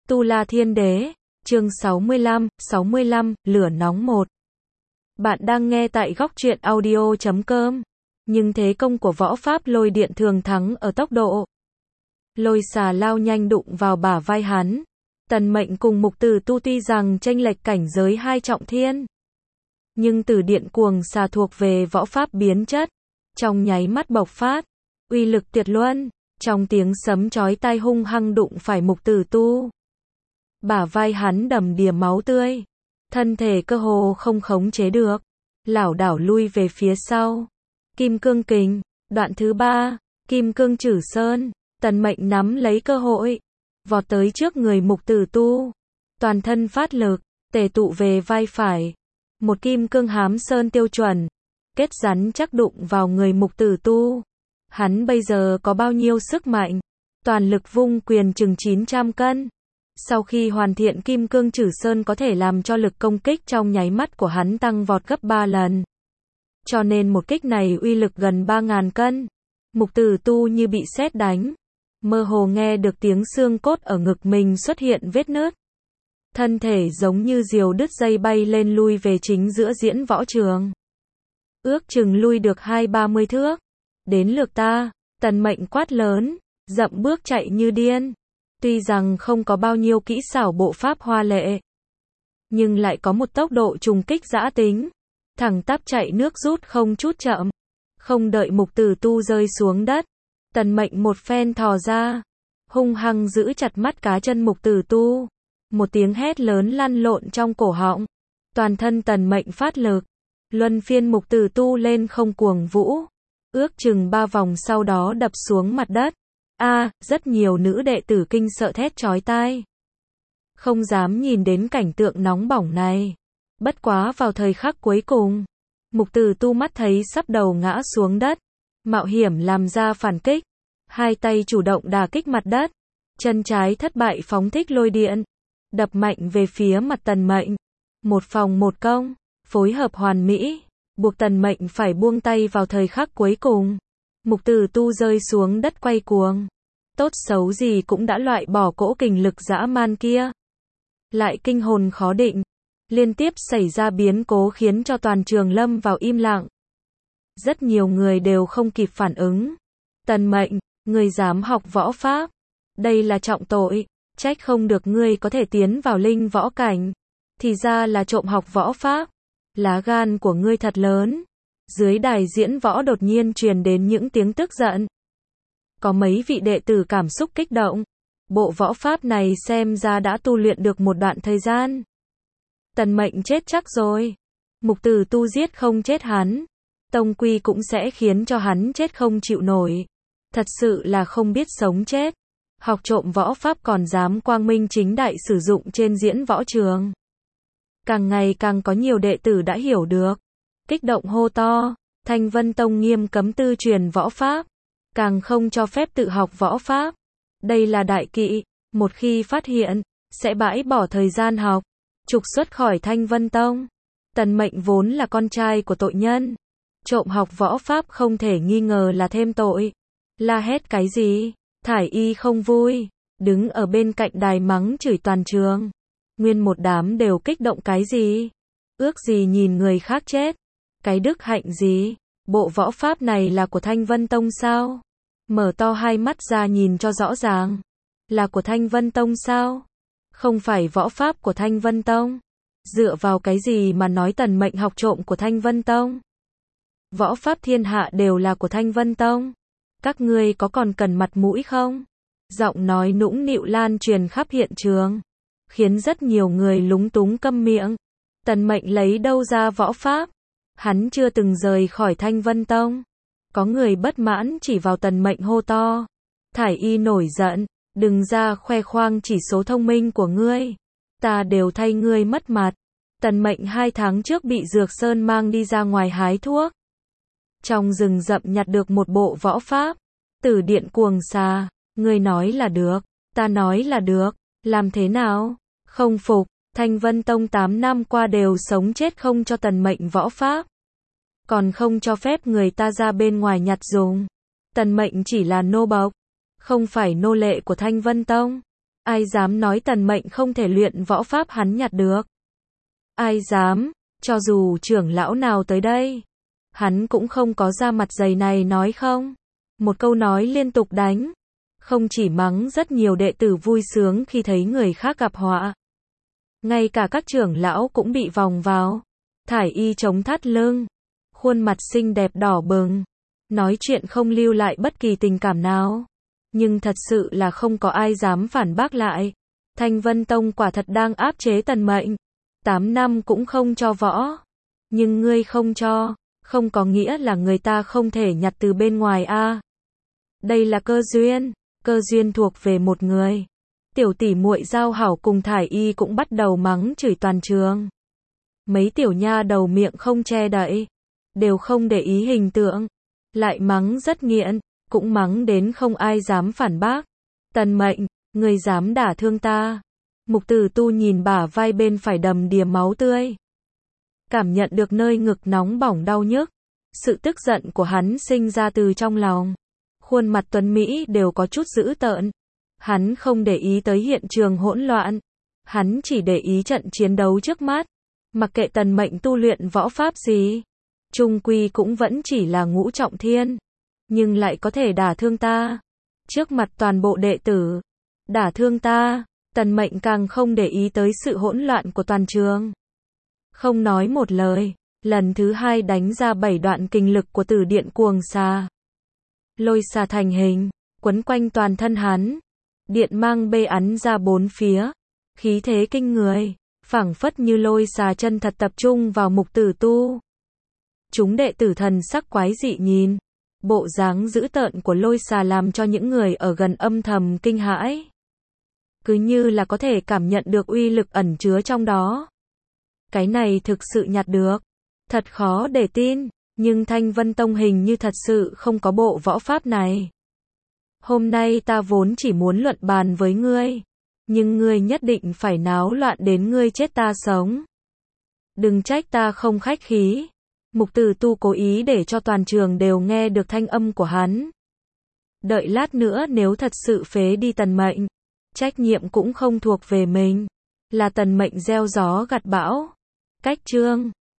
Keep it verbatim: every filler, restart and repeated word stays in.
Tu La Thiên Đế, chương sáu mươi lăm, sáu mươi lăm, lửa nóng một. Bạn đang nghe tại góc truyện audio chấm com. Nhưng thế công của võ pháp lôi điện thường thắng ở tốc độ. Lôi xà lao nhanh đụng vào bả vai hắn. Tần Mệnh cùng Mục Tử Tu tuy rằng chênh lệch cảnh giới hai trọng thiên, nhưng Tử Điện Cuồng Xà thuộc về võ pháp biến chất, trong nháy mắt bộc phát, uy lực tuyệt luân, trong tiếng sấm chói tai hung hăng đụng phải Mục Tử Tu. Bả vai hắn đầm đìa máu tươi, thân thể cơ hồ không khống chế được, lảo đảo lui về phía sau. Kim Cương Kình, đoạn thứ ba, Kim Cương Trử Sơn. Tần Mệnh nắm lấy cơ hội, vọt tới trước người Mục Tử Tu, toàn thân phát lực, tề tụ về vai phải. Một Kim Cương Hám Sơn tiêu chuẩn, kết rắn chắc đụng vào người Mục Tử Tu. Hắn bây giờ có bao nhiêu sức mạnh? Toàn lực vung quyền chừng chín trăm cân. Sau khi hoàn thiện Kim Cương Trử Sơn có thể làm cho lực công kích trong nháy mắt của hắn tăng vọt gấp ba lần. Cho nên một kích này uy lực gần ba nghìn cân. Mục Tử Tu như bị sét đánh, mơ hồ nghe được tiếng xương cốt ở ngực mình xuất hiện vết nứt. Thân thể giống như diều đứt dây bay lên lui về chính giữa diễn võ trường. Ước chừng lui được hai ba mươi thước. Đến lượt ta, Tần Mệnh quát lớn, dậm bước chạy như điên. Tuy rằng không có bao nhiêu kỹ xảo bộ pháp hoa lệ, nhưng lại có một tốc độ trùng kích dã tính. Thẳng tắp chạy nước rút không chút chậm. Không đợi Mục Tử Tu rơi xuống đất, Tần Mệnh một phen thò ra, hung hăng giữ chặt mắt cá chân Mục Tử Tu. Một tiếng hét lớn lăn lộn trong cổ họng. Toàn thân Tần Mệnh phát lực, luân phiên Mục Tử Tu lên không cuồng vũ. Ước chừng ba vòng sau đó đập xuống mặt đất. A, à, rất nhiều nữ đệ tử kinh sợ thét chói tai. Không dám nhìn đến cảnh tượng nóng bỏng này. Bất quá vào thời khắc cuối cùng, Mục Tử Tu mắt thấy sắp đầu ngã xuống đất, mạo hiểm làm ra phản kích, hai tay chủ động đả kích mặt đất, chân trái thất bại phóng thích lôi điện, đập mạnh về phía mặt Tần Mệnh. Một phòng một công, phối hợp hoàn mỹ, buộc Tần Mệnh phải buông tay vào thời khắc cuối cùng. Mục Tử Tu rơi xuống đất quay cuồng. Tốt xấu gì cũng đã loại bỏ cỗ kình lực dã man kia. Lại kinh hồn khó định. Liên tiếp xảy ra biến cố khiến cho toàn trường lâm vào im lặng. Rất nhiều người đều không kịp phản ứng. Tần Mệnh, ngươi dám học võ pháp. Đây là trọng tội. Trách không được ngươi có thể tiến vào linh võ cảnh. Thì ra là trộm học võ pháp. Lá gan của ngươi thật lớn. Dưới đài diễn võ đột nhiên truyền đến những tiếng tức giận. Có mấy vị đệ tử cảm xúc kích động. Bộ võ pháp này xem ra đã tu luyện được một đoạn thời gian. Tần Mệnh chết chắc rồi. Mục Tử Tu giết không chết hắn, tông quy cũng sẽ khiến cho hắn chết không chịu nổi. Thật sự là không biết sống chết. Học trộm võ pháp còn dám quang minh chính đại sử dụng trên diễn võ trường. Càng ngày càng có nhiều đệ tử đã hiểu được. Kích động hô to, Thanh Vân Tông nghiêm cấm tư truyền võ pháp, càng không cho phép tự học võ pháp. Đây là đại kỵ, một khi phát hiện, sẽ bãi bỏ thời gian học, trục xuất khỏi Thanh Vân Tông. Tần Mệnh vốn là con trai của tội nhân, trộm học võ pháp không thể nghi ngờ là thêm tội. La hét cái gì? Thải Y không vui, đứng ở bên cạnh đài mắng chửi toàn trường. Nguyên một đám đều kích động cái gì? Ước gì nhìn người khác chết? Cái đức hạnh gì? Bộ võ pháp này là của Thanh Vân Tông sao? Mở to hai mắt ra nhìn cho rõ ràng. Là của Thanh Vân Tông sao? Không phải võ pháp của Thanh Vân Tông. Dựa vào cái gì mà nói Tần Mệnh học trộm của Thanh Vân Tông? Võ pháp thiên hạ đều là của Thanh Vân Tông. Các ngươi có còn cần mặt mũi không? Giọng nói nũng nịu lan truyền khắp hiện trường, khiến rất nhiều người lúng túng câm miệng. Tần Mệnh lấy đâu ra võ pháp? Hắn chưa từng rời khỏi Thanh Vân Tông. Có người bất mãn chỉ vào Tần Mệnh hô to. Thải Y nổi giận, đừng ra khoe khoang chỉ số thông minh của ngươi. Ta đều thay ngươi mất mặt. Tần Mệnh hai tháng trước bị Dược Sơn mang đi ra ngoài hái thuốc. Trong rừng rậm nhặt được một bộ võ pháp, Tử Điện Cuồng Xà. Ngươi nói là được, ta nói là được, làm thế nào? Không phục. Thanh Vân Tông tám năm qua đều sống chết không cho Tần Mệnh võ pháp, còn không cho phép người ta ra bên ngoài nhặt dùng. Tần Mệnh chỉ là nô bộc, không phải nô lệ của Thanh Vân Tông. Ai dám nói Tần Mệnh không thể luyện võ pháp hắn nhặt được. Ai dám, cho dù trưởng lão nào tới đây, hắn cũng không có ra mặt dày này nói không. Một câu nói liên tục đánh, không chỉ mắng rất nhiều đệ tử vui sướng khi thấy người khác gặp họa. Ngay cả các trưởng lão cũng bị vòng vào. Thải Y chống thắt lưng, khuôn mặt xinh đẹp đỏ bừng, nói chuyện không lưu lại bất kỳ tình cảm nào. Nhưng thật sự là không có ai dám phản bác lại. Thanh Vân Tông quả thật đang áp chế Tần Mệnh. Tám năm cũng không cho võ. Nhưng ngươi không cho, không có nghĩa là người ta không thể nhặt từ bên ngoài a. À. Đây là cơ duyên, cơ duyên thuộc về một người. Tiểu tỷ muội Giao Hảo cùng Thải Y cũng bắt đầu mắng chửi toàn trường. Mấy tiểu nha đầu miệng không che đậy, đều không để ý hình tượng, lại mắng rất nghiện, cũng mắng đến không ai dám phản bác. Tần Mệnh, ngươi dám đả thương ta. Mục Tử Tu nhìn bả vai bên phải đầm đìa máu tươi, cảm nhận được nơi ngực nóng bỏng đau nhức. Sự tức giận của hắn sinh ra từ trong lòng. Khuôn mặt tuấn Mỹ đều có chút dữ tợn. Hắn không để ý tới hiện trường hỗn loạn. Hắn chỉ để ý trận chiến đấu trước mắt. Mặc kệ Tần Mệnh tu luyện võ pháp gì, chung quy cũng vẫn chỉ là ngũ trọng thiên. Nhưng lại có thể đả thương ta. Trước mặt toàn bộ đệ tử. Đả thương ta. Tần Mệnh càng không để ý tới sự hỗn loạn của toàn trường. Không nói một lời. Lần thứ hai đánh ra bảy đoạn kinh lực của Tử Điện Cuồng Xà. Lôi xà thành hình, quấn quanh toàn thân hắn. Điện mang bê ắn ra bốn phía. Khí thế kinh người, phảng phất như lôi xà chân thật tập trung vào Mục Tử Tu. Chúng đệ tử thần sắc quái dị nhìn. Bộ dáng dữ tợn của lôi xà làm cho những người ở gần âm thầm kinh hãi. Cứ như là có thể cảm nhận được uy lực ẩn chứa trong đó. Cái này thực sự nhặt được. Thật khó để tin, nhưng Thanh Vân Tông hình như thật sự không có bộ võ pháp này. Hôm nay ta vốn chỉ muốn luận bàn với ngươi, nhưng ngươi nhất định phải náo loạn đến ngươi chết ta sống. Đừng trách ta không khách khí. Mục Tử Tu cố ý để cho toàn trường đều nghe được thanh âm của hắn. Đợi lát nữa nếu thật sự phế đi Tần Mệnh, trách nhiệm cũng không thuộc về mình. Là Tần Mệnh gieo gió gặt bão. Cách chương